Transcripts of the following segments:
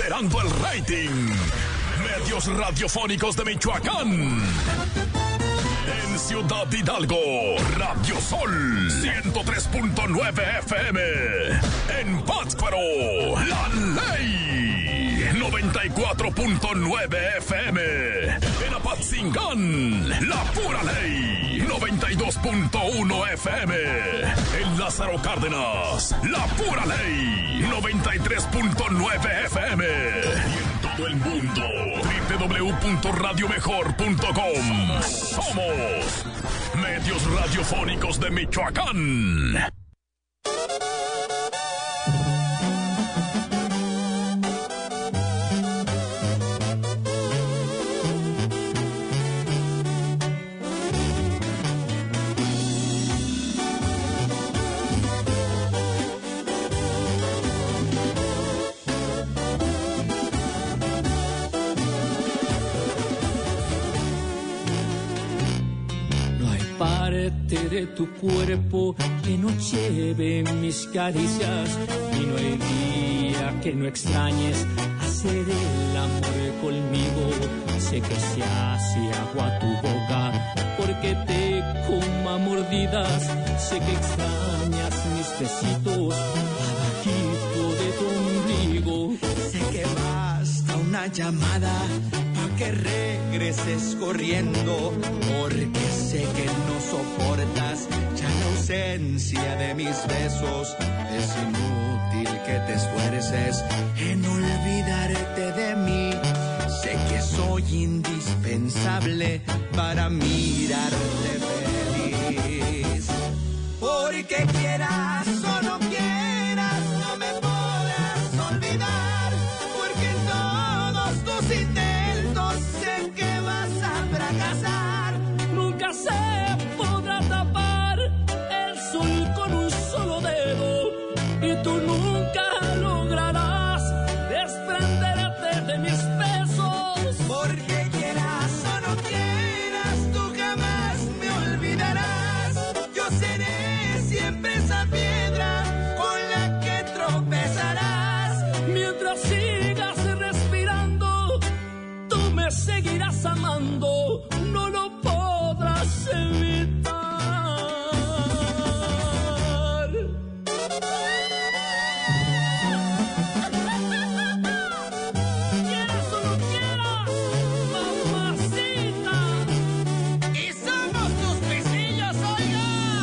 liderando el rating. Medios radiofónicos de Michoacán. En Ciudad Hidalgo, Radio Sol 103.9 FM. En Pátzcuaro, La Ley 94.9 FM. En Apatzingán, La Pura Ley 92.1 FM. En Lázaro Cárdenas, La Pura Ley 93.9 FM. Y en todo el mundo, www.radiomejor.com. Somos Medios Radiofónicos de Michoacán. De tu cuerpo que no lleve mis caricias y no hay día que no extrañes hacer el amor conmigo. Sé que se hace agua tu boca porque te coma mordidas. Sé que extrañas mis besitos abajito de tu ombligo. Sé que basta una llamada pa' que regreses corriendo, porque sé que no soportas ya la ausencia de mis besos. Es inútil que te esfuerces en olvidarte de mí. Sé que soy indispensable para mirarte feliz. Porque quieras o no quieras, no me podrás olvidar. Porque en todos tus intentos sé que vas a fracasar. Nunca se podrá tapar el sol con un solo dedo y tú nunca lograrás desprenderte de mis besos. Porque quieras o no quieras, tú jamás me olvidarás. Yo seré siempre esa piedra con la que tropezarás. Mientras sigas respirando, tú me seguirás amando. No lo podrás evitar. Quieras o no quieras, mamacita. Y somos tus pisillos, oiga.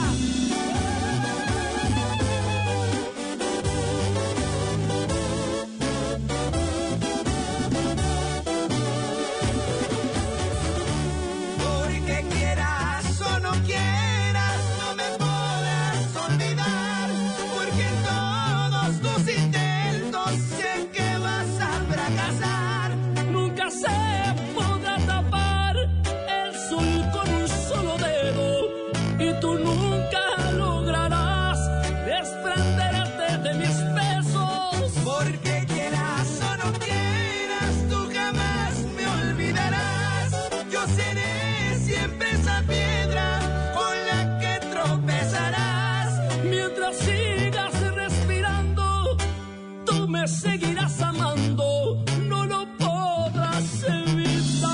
Porque quieras o no quieras, no me podrás olvidar. Porque en todos tus intentos sé que vas a fracasar. Nunca se podrá tapar el sol con un solo dedo y tú nunca lograrás desprenderte de mis besos. Porque quieras o no quieras, tú jamás me olvidarás. Yo seré siempre esa piedra con la que tropezarás. Mientras sigas respirando, tú me seguirás amando. No lo podrás evitar.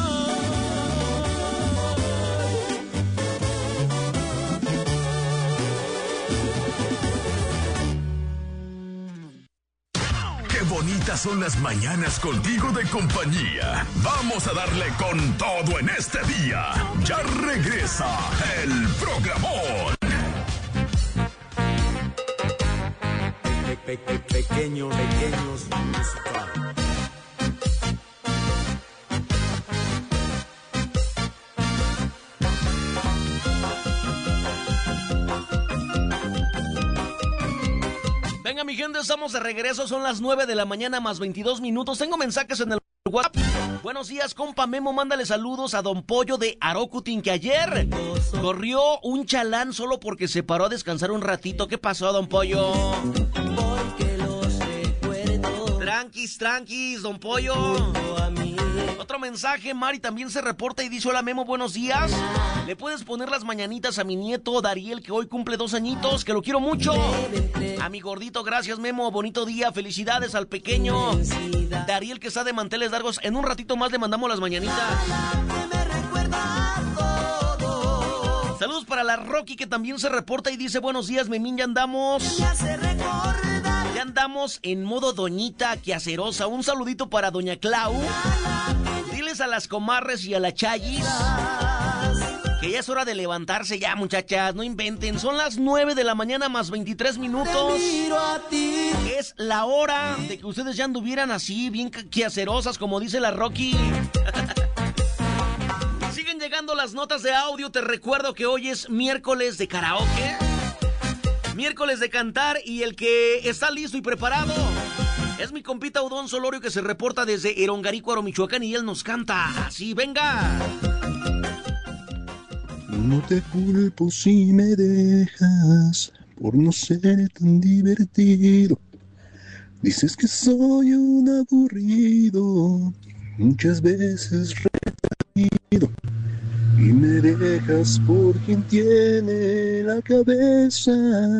Qué bonitas son las mañanas contigo de compañía. Vamos a darle con todo en este día. Ya regresa el programón. Pequeños musical. Venga, mi gente, estamos de regreso. Son las 9 de la mañana más 22 minutos. Tengo mensajes en el WhatsApp. Buenos días, compa Memo. Mándale saludos a Don Pollo de Arocutin, que ayer corrió un chalán solo porque se paró a descansar un ratito. ¿Qué pasó, Don Pollo? Tranquis, don Pollo. Otro mensaje, Mari también se reporta y dice: hola Memo, buenos días. ¿Le puedes poner las mañanitas a mi nieto Dariel, que hoy cumple 2 añitos, que lo quiero mucho? A mi gordito, gracias Memo, bonito día, felicidades al pequeño Dariel, que está de manteles largos. En un ratito más le mandamos las mañanitas. Saludos para la Rocky, que también se reporta y dice: buenos días, Memín, ya andamos en modo doñita quehacerosa. Un saludito para doña Clau. Diles a las comadres y a la Chayis que ya es hora de levantarse ya, muchachas, no inventen. Son las 9 de la mañana más 23 minutos. Es la hora de que ustedes ya anduvieran así, bien quehacerosas, como dice la Rocky. Siguen llegando las notas de audio. Te recuerdo que hoy es miércoles de karaoke, miércoles de cantar, y el que está listo y preparado es mi compita Udón Solorio, que se reporta desde Erongarícuaro, Michoacán, y él nos canta así. ¡Venga! No te culpo si me dejas por no ser tan divertido. Dices que soy un aburrido, muchas veces retraído, y me dejas por quien tiene la cabeza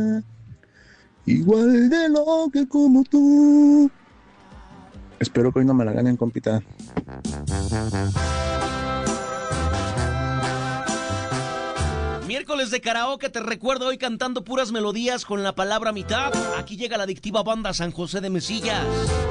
igual de loca como tú. Espero que hoy no me la ganen, compita. Miércoles de karaoke, te recuerdo, hoy cantando puras melodías con la palabra mitad. Aquí llega la adictiva banda San José de Mesillas.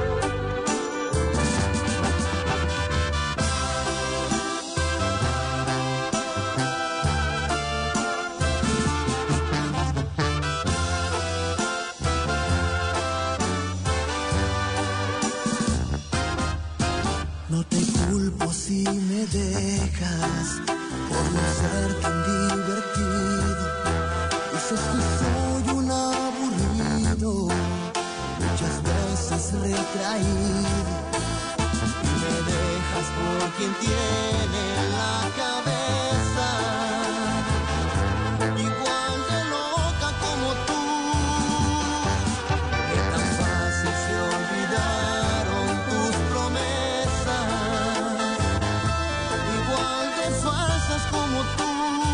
No te culpo si me dejas por no ser tan divertido. Dices que soy un aburrido, muchas veces retraído, y me dejas por quien tiene la cabeza igual de loca como tú. Que tan fácil se olvidaron tus promesas, igual de falsas como tú.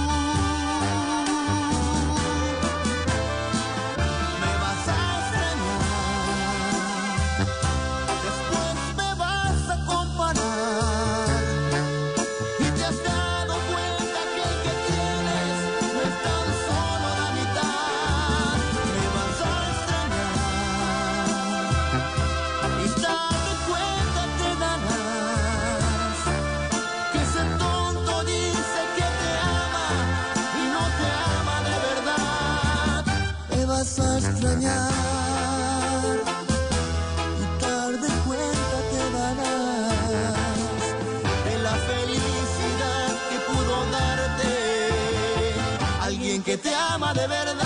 Me vas a extrañar, después me vas a comparar, y te has dado cuenta que el que tienes no es tan solo la mitad. Me vas a extrañar, y darte cuenta te darás que ese tonto dice que te ama y no te ama de verdad. Me vas a extrañar, y tarde cuenta te darás de la felicidad que pudo darte alguien que te ama de verdad.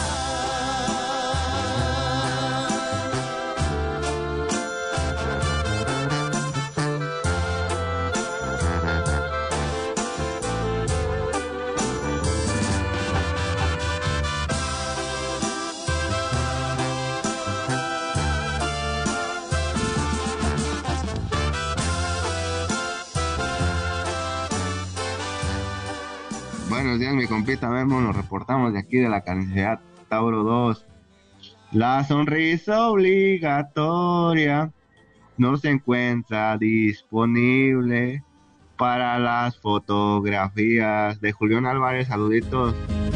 Buenos días, mi compita Memo, nos reportamos de aquí de la carnicería Tauro 2. La sonrisa obligatoria no se encuentra disponible para las fotografías. De Julián Álvarez, saluditos.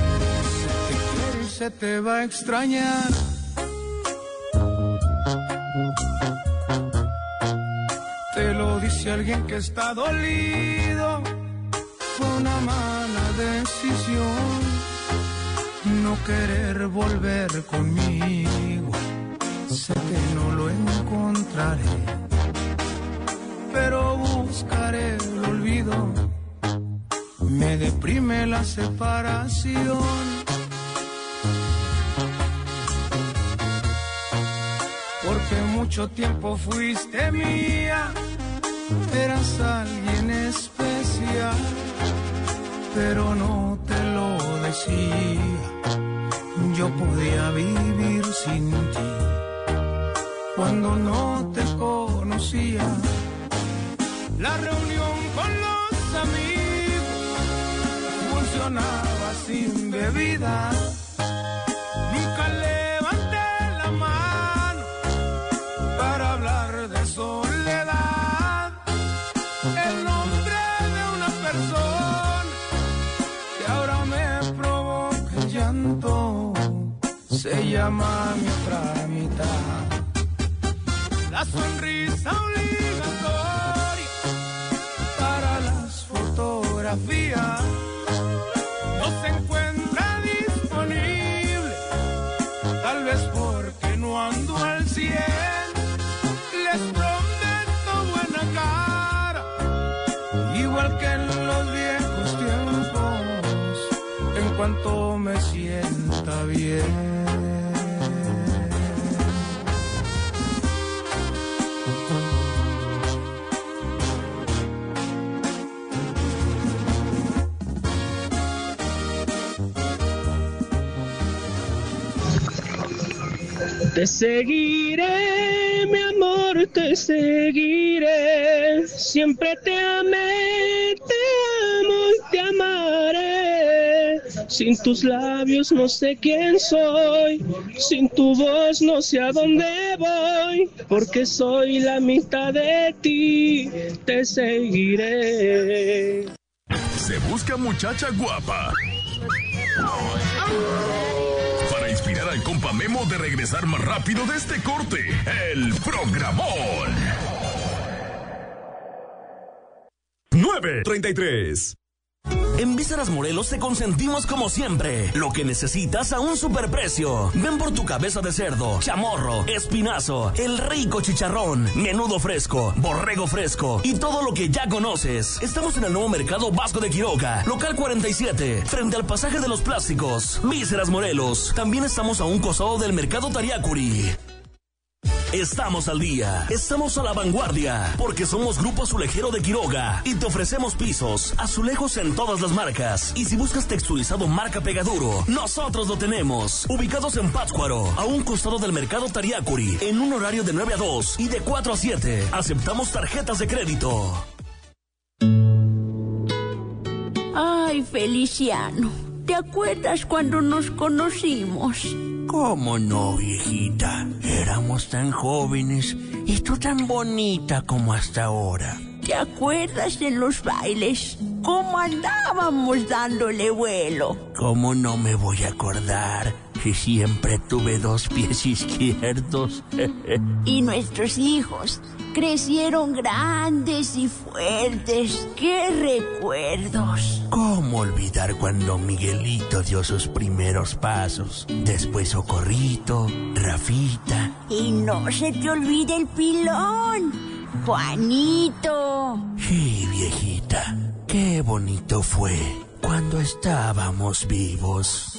Se te va a extrañar. Te lo dice alguien que está dolido. Fue una mala decisión no querer volver conmigo. Sé que no lo encontraré, pero buscaré el olvido. Me deprime la separación, porque mucho tiempo fuiste mía. Eras alguien especial, pero no te lo decía. Yo podía vivir sin ti, cuando no te conocía. La reunión con los amigos funcionaba sin bebida. Nunca levanté la mano para hablar de soledad. El nombre de una persona que ahora me provoca el llanto se llama mi otra mitad. La sonrisa obligatoria para las fotografías no se encuentra disponible, tal vez porque no ando al 100. Les prometo buena cara, igual que en los viejos tiempos, en cuanto me sienta bien. Te seguiré, mi amor, te seguiré. Siempre te amé, te amo y te amaré. Sin tus labios no sé quién soy, sin tu voz no sé a dónde voy, porque soy la mitad de ti, te seguiré. Se busca muchacha guapa para inspirar al compa Memo de regresar más rápido de este corte. El programón. 9:33. En Vísceras Morelos te consentimos como siempre. Lo que necesitas a un superprecio. Ven por tu cabeza de cerdo, chamorro, espinazo, el rico chicharrón, menudo fresco, borrego fresco y todo lo que ya conoces. Estamos en el nuevo mercado Vasco de Quiroga, local 47, frente al pasaje de los plásticos. Vísceras Morelos. También estamos a un costado del mercado Tariacuri. Estamos al día, estamos a la vanguardia, porque somos Grupo Azulejero de Quiroga y te ofrecemos pisos, azulejos en todas las marcas. Y si buscas texturizado marca Pegaduro, nosotros lo tenemos. Ubicados en Pátzcuaro, a un costado del mercado Tariacuri, en un horario de 9 a 2 y de 4 a 7. Aceptamos tarjetas de crédito. Ay, Feliciano, ¿te acuerdas cuando nos conocimos? ¿Cómo no, viejita? Éramos tan jóvenes y tú tan bonita como hasta ahora. ¿Te acuerdas de los bailes? ¿Cómo andábamos dándole vuelo? ¿Cómo no me voy a acordar si siempre tuve 2 pies izquierdos? Y nuestros hijos crecieron grandes y fuertes. ¡Qué recuerdos! ¿Cómo olvidar cuando Miguelito dio sus primeros pasos? Después Socorrito, Rafita. Y no se te olvide el pilón, Juanito. Sí, viejita, qué bonito fue cuando estábamos vivos.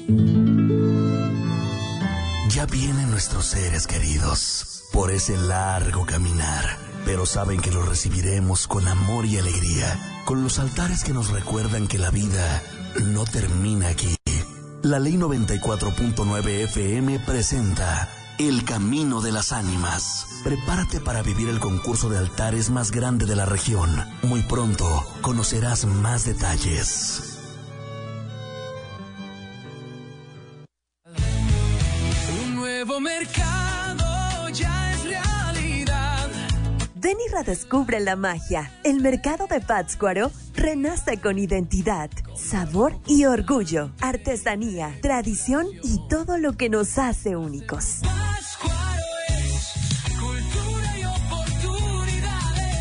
Ya vienen nuestros seres queridos por ese largo caminar, pero saben que los recibiremos con amor y alegría, con los altares que nos recuerdan que la vida no termina aquí. La Ley 94.9 FM presenta El Camino de las Ánimas. Prepárate para vivir el concurso de altares más grande de la región. Muy pronto conocerás más detalles. Un nuevo mercado ya es realidad. Ven y redescubre la magia. El mercado de Pátzcuaro renace con identidad, sabor y orgullo, artesanía, tradición y todo lo que nos hace únicos. Pátzcuaro es cultura y oportunidades.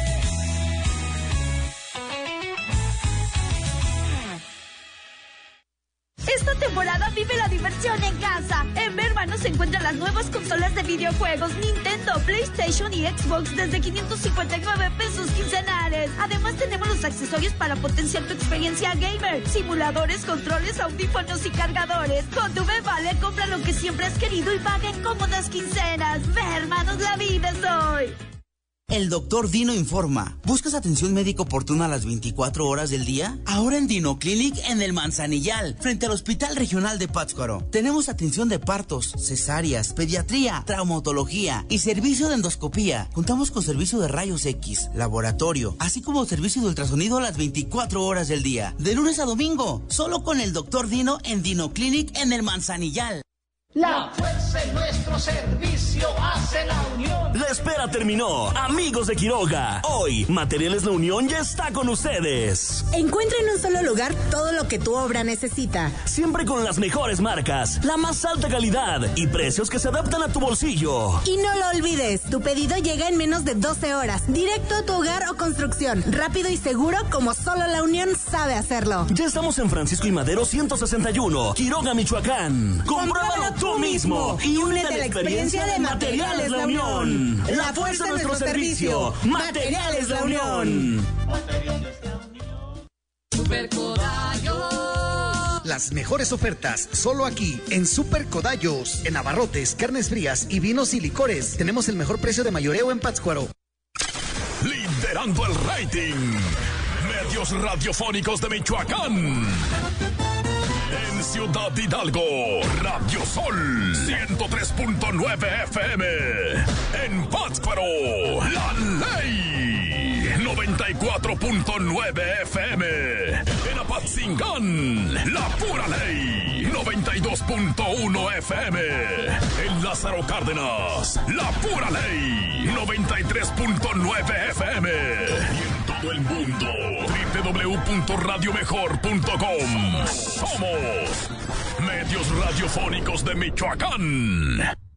Esta temporada vive la diversión en casa. En Vermanos se encuentran las nuevas consolas de videojuegos Nintendo, PlayStation y Xbox desde 559 pesos quincenales. Además tenemos los accesorios para potenciar tu experiencia gamer, simuladores, controles, audífonos y cargadores. Con tu Vale compra lo que siempre has querido y paga en cómodas quincenas. Vermanos, la vida es hoy. El doctor Dino informa. ¿Buscas atención médica oportuna a las 24 horas del día? Ahora en Dino Clinic en el Manzanillal, frente al Hospital Regional de Pátzcuaro. Tenemos atención de partos, cesáreas, pediatría, traumatología y servicio de endoscopía. Contamos con servicio de rayos X, laboratorio, así como servicio de ultrasonido a las 24 horas del día. De lunes a domingo, solo con el doctor Dino en Dino Clinic en el Manzanillal. La fuerza en nuestro servicio hace la unión. La espera terminó, amigos de Quiroga. Hoy, Materiales La Unión ya está con ustedes. Encuentra en un solo lugar todo lo que tu obra necesita. Siempre con las mejores marcas, la más alta calidad y precios que se adaptan a tu bolsillo. Y no lo olvides, tu pedido llega en menos de 12 horas, directo a tu hogar o construcción. Rápido y seguro como solo La Unión sabe hacerlo. Ya estamos en Francisco y Madero 161, Quiroga, Michoacán. ¡Compruébalo tú mismo y únete a la experiencia de Materiales La Unión! La fuerza de nuestro servicio. Materiales La Unión. Super Codallos. Las mejores ofertas solo aquí en Super Codallos. En abarrotes, carnes frías y vinos y licores. Tenemos el mejor precio de mayoreo en Pátzcuaro. Liderando el rating. Medios radiofónicos de Michoacán. En Ciudad Hidalgo, Radio Sol 103.9 FM. En Pátzcuaro, La Ley 94.9 FM. En Apatzingán, La Pura Ley 92.1 FM. En Lázaro Cárdenas, La Pura Ley 93.9 FM. Y en todo el mundo, www.radiomejor.com. Somos Medios Radiofónicos de Michoacán.